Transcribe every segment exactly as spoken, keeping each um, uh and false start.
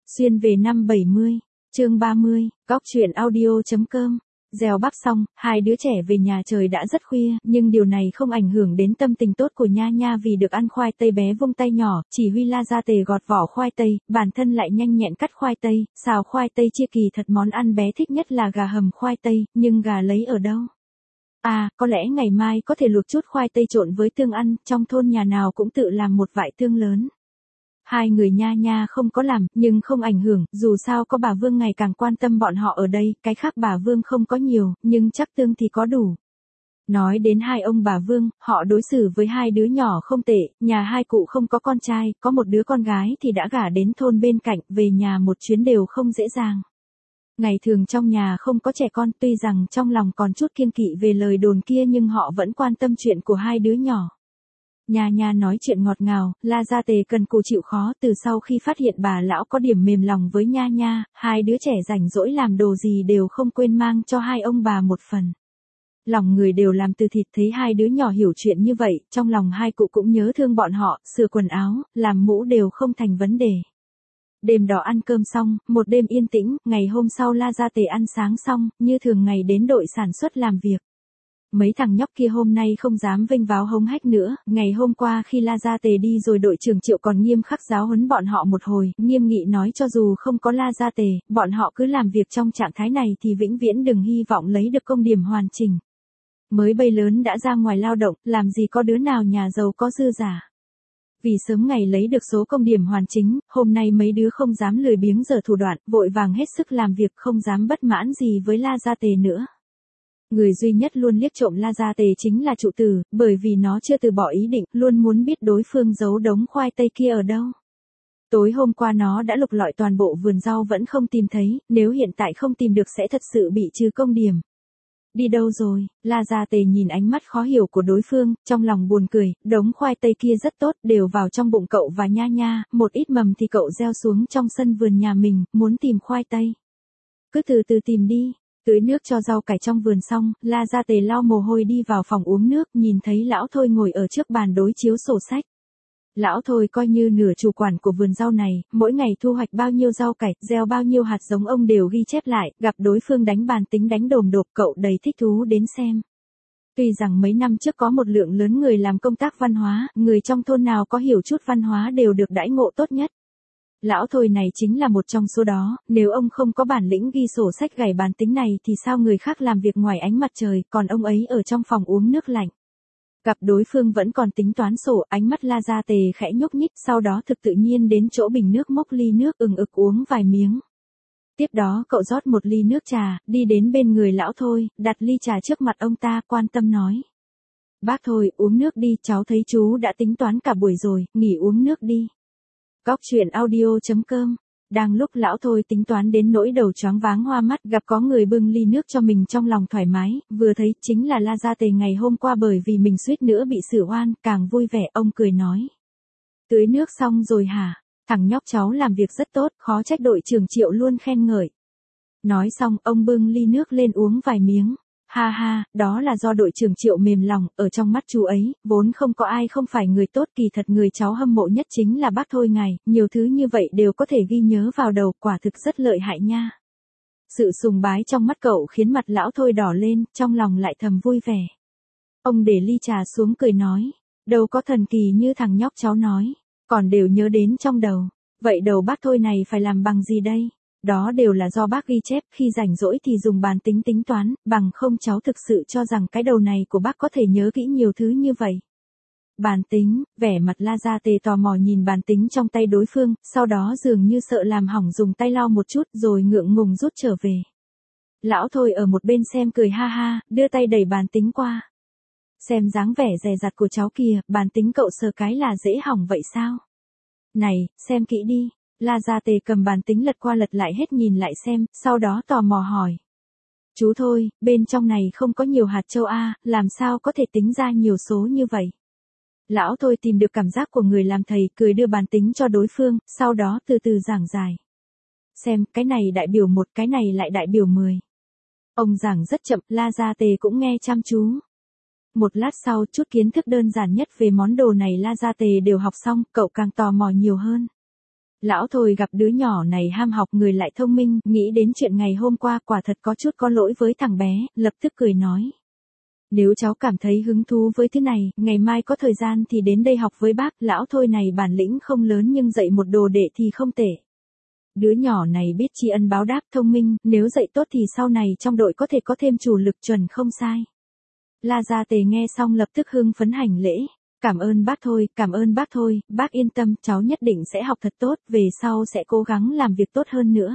Xuyên về năm bảy mươi, chương ba mươi, góc truyện audio.com. Dèo bắp xong, hai đứa trẻ về nhà trời đã rất khuya, nhưng điều này không ảnh hưởng đến tâm tình tốt của Nha Nha vì được ăn khoai tây bé vung tay nhỏ, chỉ huy La Gia Tề gọt vỏ khoai tây, bản thân lại nhanh nhẹn cắt khoai tây, xào khoai tây chia kỳ thật món ăn bé thích nhất là gà hầm khoai tây, nhưng gà lấy ở đâu? À, có lẽ ngày mai có thể luộc chút khoai tây trộn với tương ăn, trong thôn nhà nào cũng tự làm một vại tương lớn. Hai người Nha Nha không có làm, nhưng không ảnh hưởng, dù sao có bà Vương ngày càng quan tâm bọn họ ở đây, cái khác bà Vương không có nhiều, nhưng chắc tương thì có đủ. Nói đến hai ông bà Vương, họ đối xử với hai đứa nhỏ không tệ, nhà hai cụ không có con trai, có một đứa con gái thì đã gả đến thôn bên cạnh, về nhà một chuyến đều không dễ dàng. Ngày thường trong nhà không có trẻ con, tuy rằng trong lòng còn chút kiêng kỵ về lời đồn kia nhưng họ vẫn quan tâm chuyện của hai đứa nhỏ. Nha Nha nói chuyện ngọt ngào, La Gia Tề cần cù chịu khó, từ sau khi phát hiện bà lão có điểm mềm lòng với Nha Nha, hai đứa trẻ rảnh rỗi làm đồ gì đều không quên mang cho hai ông bà một phần. Lòng người đều làm từ thịt, thấy hai đứa nhỏ hiểu chuyện như vậy, trong lòng hai cụ cũng nhớ thương bọn họ, sửa quần áo, làm mũ đều không thành vấn đề. Đêm đó ăn cơm xong, một đêm yên tĩnh, ngày hôm sau La Gia Tề ăn sáng xong, như thường ngày đến đội sản xuất làm việc. Mấy thằng nhóc kia hôm nay không dám vênh váo hống hách nữa, ngày hôm qua khi La Gia Tề đi rồi đội trưởng Triệu còn nghiêm khắc giáo huấn bọn họ một hồi, nghiêm nghị nói cho dù không có La Gia Tề, bọn họ cứ làm việc trong trạng thái này thì vĩnh viễn đừng hy vọng lấy được công điểm hoàn chỉnh. Mới bay lớn đã ra ngoài lao động, làm gì có đứa nào nhà giàu có dư giả. Vì sớm ngày lấy được số công điểm hoàn chính, hôm nay mấy đứa không dám lười biếng giở thủ đoạn, vội vàng hết sức làm việc, không dám bất mãn gì với La Gia Tề nữa. Người duy nhất luôn liếc trộm La Gia Tề chính là trụ tử, bởi vì nó chưa từ bỏ ý định, luôn muốn biết đối phương giấu đống khoai tây kia ở đâu. Tối hôm qua nó đã lục lọi toàn bộ vườn rau vẫn không tìm thấy, nếu hiện tại không tìm được sẽ thật sự bị trừ công điểm. Đi đâu rồi? La Gia Tề nhìn ánh mắt khó hiểu của đối phương, trong lòng buồn cười, đống khoai tây kia rất tốt, đều vào trong bụng cậu và Nha Nha, một ít mầm thì cậu gieo xuống trong sân vườn nhà mình, muốn tìm khoai tây. Cứ từ từ tìm đi. Tưới nước cho rau cải trong vườn xong, La Gia Tề lau mồ hôi đi vào phòng uống nước, nhìn thấy lão Thôi ngồi ở trước bàn đối chiếu sổ sách. Lão Thôi coi như nửa chủ quản của vườn rau này, mỗi ngày thu hoạch bao nhiêu rau cải, gieo bao nhiêu hạt giống ông đều ghi chép lại, gặp đối phương đánh bàn tính đánh đồm đột cậu đầy thích thú đến xem. Tuy rằng mấy năm trước có một lượng lớn người làm công tác văn hóa, người trong thôn nào có hiểu chút văn hóa đều được đãi ngộ tốt nhất. Lão Thôi này chính là một trong số đó, nếu ông không có bản lĩnh ghi sổ sách gảy bàn tính này thì sao người khác làm việc ngoài ánh mặt trời, còn ông ấy ở trong phòng uống nước lạnh. Gặp đối phương vẫn còn tính toán sổ, ánh mắt La Gia Tề khẽ nhúc nhích, sau đó thực tự nhiên đến chỗ bình nước múc ly nước ừng ực uống vài miếng. Tiếp đó cậu rót một ly nước trà, đi đến bên người lão Thôi, đặt ly trà trước mặt ông ta, quan tâm nói. Bác Thôi, uống nước đi, cháu thấy chú đã tính toán cả buổi rồi, nghỉ uống nước đi. Góc truyện audio.com. Đang lúc lão Thôi tính toán đến nỗi đầu choáng váng hoa mắt, gặp có người bưng ly nước cho mình trong lòng thoải mái, vừa thấy chính là La Gia Tề ngày hôm qua bởi vì mình suýt nữa bị xử oan, càng vui vẻ, ông cười nói. Tưới nước xong rồi hả? Thằng nhóc cháu làm việc rất tốt, khó trách đội trưởng Triệu luôn khen ngợi. Nói xong, ông bưng ly nước lên uống vài miếng. Ha ha, đó là do đội trưởng Triệu mềm lòng, ở trong mắt chú ấy, vốn không có ai không phải người tốt, kỳ thật người cháu hâm mộ nhất chính là bác Thôi ngài, nhiều thứ như vậy đều có thể ghi nhớ vào đầu, quả thực rất lợi hại nha. Sự sùng bái trong mắt cậu khiến mặt lão Thôi đỏ lên, trong lòng lại thầm vui vẻ. Ông để ly trà xuống cười nói, đâu có thần kỳ như thằng nhóc cháu nói, còn đều nhớ đến trong đầu, vậy đầu bác Thôi này phải làm bằng gì đây? Đó đều là do bác ghi chép, khi rảnh rỗi thì dùng bàn tính tính toán, bằng không cháu thực sự cho rằng cái đầu này của bác có thể nhớ kỹ nhiều thứ như vậy. Bàn tính, vẻ mặt La Gia Tề tò mò nhìn bàn tính trong tay đối phương, sau đó dường như sợ làm hỏng dùng tay lau một chút rồi ngượng ngùng rút trở về. Lão Thôi ở một bên xem cười ha ha, đưa tay đẩy bàn tính qua. Xem dáng vẻ dè dặt của cháu kìa, bàn tính cậu sờ cái là dễ hỏng vậy sao? Này, xem kỹ đi. La Gia Tề cầm bàn tính lật qua lật lại hết nhìn lại xem, sau đó tò mò hỏi. Chú Thôi, bên trong này không có nhiều hạt châu A, làm sao có thể tính ra nhiều số như vậy? Lão Thôi tìm được cảm giác của người làm thầy, cười đưa bàn tính cho đối phương, sau đó từ từ giảng giải. Xem, cái này đại biểu một, cái này lại đại biểu mười. Ông giảng rất chậm, La Gia Tề cũng nghe chăm chú. Một lát sau, chút kiến thức đơn giản nhất về món đồ này La Gia Tề đều học xong, cậu càng tò mò nhiều hơn. Lão Thôi gặp đứa nhỏ này ham học người lại thông minh, nghĩ đến chuyện ngày hôm qua quả thật có chút có lỗi với thằng bé, lập tức cười nói. Nếu cháu cảm thấy hứng thú với thứ này, ngày mai có thời gian thì đến đây học với bác, lão Thôi này bản lĩnh không lớn nhưng dạy một đồ đệ thì không tệ. Đứa nhỏ này biết tri ân báo đáp, thông minh, nếu dạy tốt thì sau này trong đội có thể có thêm chủ lực, chuẩn không sai. La Gia Tề nghe xong lập tức hưng phấn hành lễ. Cảm ơn bác Thôi, cảm ơn bác Thôi, bác yên tâm, cháu nhất định sẽ học thật tốt, về sau sẽ cố gắng làm việc tốt hơn nữa.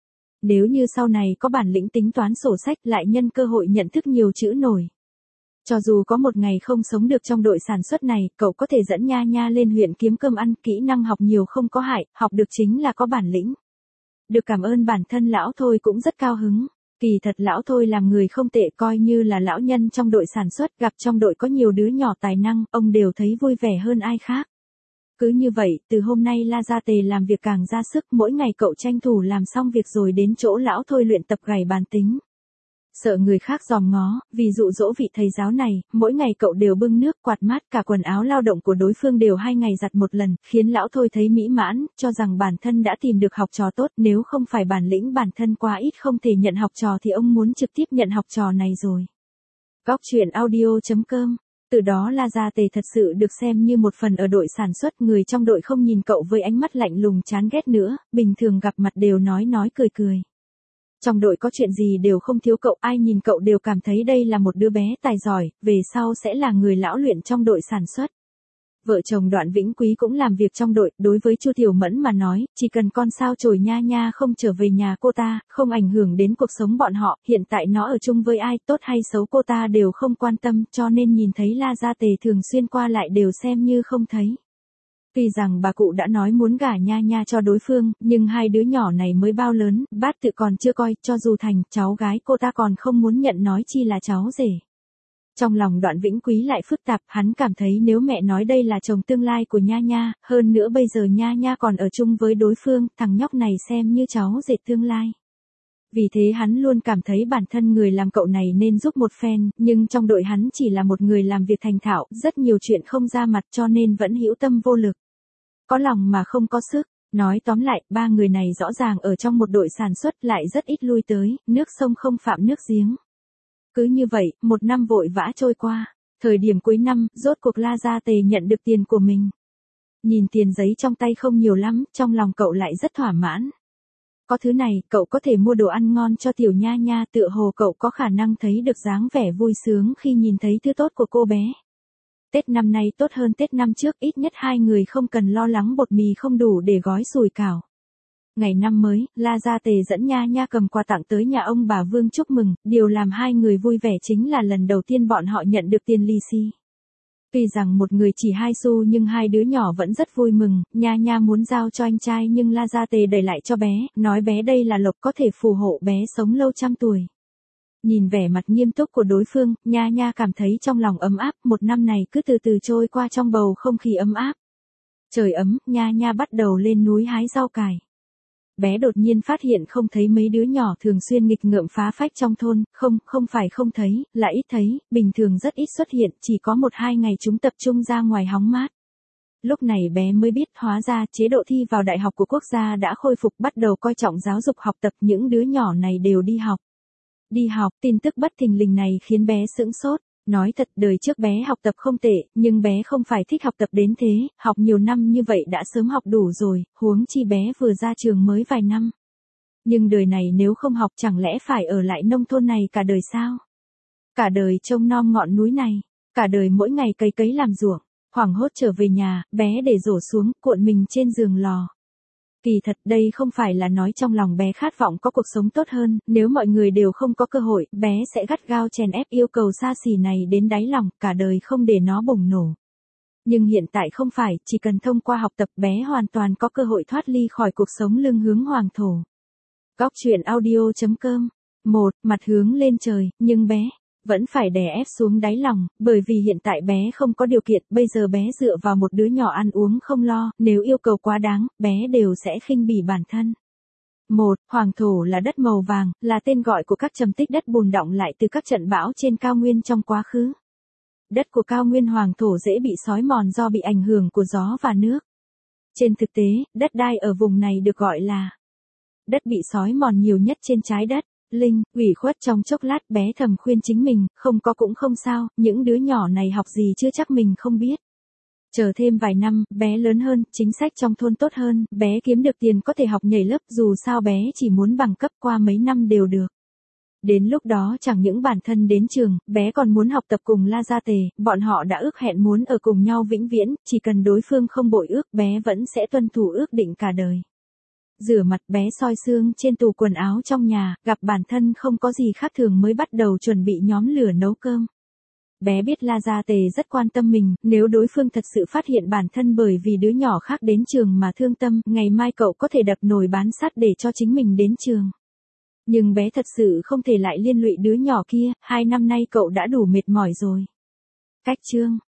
Nếu như sau này có bản lĩnh tính toán sổ sách lại nhân cơ hội nhận thức nhiều chữ nổi. Cho dù có một ngày không sống được trong đội sản xuất này, cậu có thể dẫn Nha Nha lên huyện kiếm cơm ăn, kỹ năng học nhiều không có hại, học được chính là có bản lĩnh. Được cảm ơn bản thân lão Thôi cũng rất cao hứng. Kỳ thật lão Thôi làm người không tệ, coi như là lão nhân trong đội sản xuất, gặp trong đội có nhiều đứa nhỏ tài năng, ông đều thấy vui vẻ hơn ai khác. Cứ như vậy, từ hôm nay La Gia Tề làm việc càng ra sức, mỗi ngày cậu tranh thủ làm xong việc rồi đến chỗ lão Thôi luyện tập gảy bàn tính. Sợ người khác dòm ngó, vì dụ dỗ vị thầy giáo này, mỗi ngày cậu đều bưng nước, quạt mát, cả quần áo lao động của đối phương đều hai ngày giặt một lần, khiến lão Thôi thấy mỹ mãn, cho rằng bản thân đã tìm được học trò tốt, nếu không phải bản lĩnh bản thân quá ít không thể nhận học trò thì ông muốn trực tiếp nhận học trò này rồi. Góc truyện audio chấm com. Từ đó La Gia Tề thật sự được xem như một phần ở đội sản xuất, người trong đội không nhìn cậu với ánh mắt lạnh lùng chán ghét nữa, bình thường gặp mặt đều nói nói cười cười. Trong đội có chuyện gì đều không thiếu cậu, ai nhìn cậu đều cảm thấy đây là một đứa bé tài giỏi, về sau sẽ là người lão luyện trong đội sản xuất. Vợ chồng Đoạn Vĩnh Quý cũng làm việc trong đội, đối với Chu Tiểu Mẫn mà nói, chỉ cần con sao chổi Nha Nha không trở về nhà cô ta, không ảnh hưởng đến cuộc sống bọn họ, hiện tại nó ở chung với ai, tốt hay xấu cô ta đều không quan tâm, cho nên nhìn thấy La Gia Tề thường xuyên qua lại đều xem như không thấy. Tuy rằng bà cụ đã nói muốn gả Nha Nha cho đối phương, nhưng hai đứa nhỏ này mới bao lớn, bát tự còn chưa coi, cho dù thành cháu gái cô ta còn không muốn nhận nói chi là cháu rể. Trong lòng Đoạn Vĩnh Quý lại phức tạp, hắn cảm thấy nếu mẹ nói đây là chồng tương lai của Nha Nha, hơn nữa bây giờ Nha Nha còn ở chung với đối phương, thằng nhóc này xem như cháu rể tương lai. Vì thế hắn luôn cảm thấy bản thân người làm cậu này nên giúp một phen, nhưng trong đội hắn chỉ là một người làm việc thành thạo, rất nhiều chuyện không ra mặt cho nên vẫn hữu tâm vô lực. Có lòng mà không có sức, nói tóm lại, ba người này rõ ràng ở trong một đội sản xuất lại rất ít lui tới, nước sông không phạm nước giếng. Cứ như vậy, một năm vội vã trôi qua, thời điểm cuối năm, rốt cuộc La Gia Tề nhận được tiền của mình. Nhìn tiền giấy trong tay không nhiều lắm, trong lòng cậu lại rất thỏa mãn. Có thứ này, cậu có thể mua đồ ăn ngon cho tiểu Nha Nha, tựa hồ cậu có khả năng thấy được dáng vẻ vui sướng khi nhìn thấy thứ tốt của cô bé. Tết năm nay tốt hơn Tết năm trước, ít nhất hai người không cần lo lắng bột mì không đủ để gói sủi cảo. Ngày năm mới, La Gia Tề dẫn Nha Nha cầm quà tặng tới nhà ông bà Vương chúc mừng, điều làm hai người vui vẻ chính là lần đầu tiên bọn họ nhận được tiền lì xì. Tuy rằng một người chỉ hai xu nhưng hai đứa nhỏ vẫn rất vui mừng, Nha Nha muốn giao cho anh trai nhưng La Gia Tề đẩy lại cho bé, nói bé đây là lộc có thể phù hộ bé sống lâu trăm tuổi. Nhìn vẻ mặt nghiêm túc của đối phương, Nha Nha cảm thấy trong lòng ấm áp, một năm này cứ từ từ trôi qua trong bầu không khí ấm áp. Trời ấm, Nha Nha bắt đầu lên núi hái rau cải. Bé đột nhiên phát hiện không thấy mấy đứa nhỏ thường xuyên nghịch ngợm phá phách trong thôn, không, không phải không thấy, là ít thấy, bình thường rất ít xuất hiện, chỉ có một hai ngày chúng tập trung ra ngoài hóng mát. Lúc này bé mới biết hóa ra chế độ thi vào đại học của quốc gia đã khôi phục, bắt đầu coi trọng giáo dục học tập, những đứa nhỏ này đều đi học. Đi học, tin tức bất thình lình này khiến bé sững sốt. Nói thật, đời trước bé học tập không tệ, nhưng bé không phải thích học tập đến thế, học nhiều năm như vậy đã sớm học đủ rồi, huống chi bé vừa ra trường mới vài năm. Nhưng đời này nếu không học chẳng lẽ phải ở lại nông thôn này cả đời sao? Cả đời trông nom ngọn núi này, cả đời mỗi ngày cày cấy làm ruộng, hoảng hốt trở về nhà, bé để rổ xuống, cuộn mình trên giường lò. Kỳ thật đây không phải là nói trong lòng bé khát vọng có cuộc sống tốt hơn, nếu mọi người đều không có cơ hội, bé sẽ gắt gao chèn ép yêu cầu xa xỉ này đến đáy lòng, cả đời không để nó bùng nổ. Nhưng hiện tại không phải, chỉ cần thông qua học tập bé hoàn toàn có cơ hội thoát ly khỏi cuộc sống lưng hướng hoàng thổ. Góc truyện audio chấm com. một. Mặt hướng lên trời, nhưng bé vẫn phải đè ép xuống đáy lòng, bởi vì hiện tại bé không có điều kiện, bây giờ bé dựa vào một đứa nhỏ ăn uống không lo, nếu yêu cầu quá đáng, bé đều sẽ khinh bỉ bản thân. một. Hoàng thổ là đất màu vàng, là tên gọi của các trầm tích đất bùn đọng lại từ các trận bão trên cao nguyên trong quá khứ. Đất của cao nguyên hoàng thổ dễ bị xói mòn do bị ảnh hưởng của gió và nước. Trên thực tế, đất đai ở vùng này được gọi là đất bị xói mòn nhiều nhất trên trái đất. Linh, ủy khuất trong chốc lát bé thầm khuyên chính mình, không có cũng không sao, những đứa nhỏ này học gì chưa chắc mình không biết. Chờ thêm vài năm, bé lớn hơn, chính sách trong thôn tốt hơn, bé kiếm được tiền có thể học nhảy lớp, dù sao bé chỉ muốn bằng cấp qua mấy năm đều được. Đến lúc đó chẳng những bản thân đến trường, bé còn muốn học tập cùng La Gia Tề, bọn họ đã ước hẹn muốn ở cùng nhau vĩnh viễn, chỉ cần đối phương không bội ước bé vẫn sẽ tuân thủ ước định cả đời. Rửa mặt bé soi xương trên tủ quần áo trong nhà, gặp bản thân không có gì khác thường mới bắt đầu chuẩn bị nhóm lửa nấu cơm. Bé biết La Gia Tề rất quan tâm mình, nếu đối phương thật sự phát hiện bản thân bởi vì đứa nhỏ khác đến trường mà thương tâm, ngày mai cậu có thể đập nồi bán sắt để cho chính mình đến trường. Nhưng bé thật sự không thể lại liên lụy đứa nhỏ kia, hai năm nay cậu đã đủ mệt mỏi rồi. Cách chương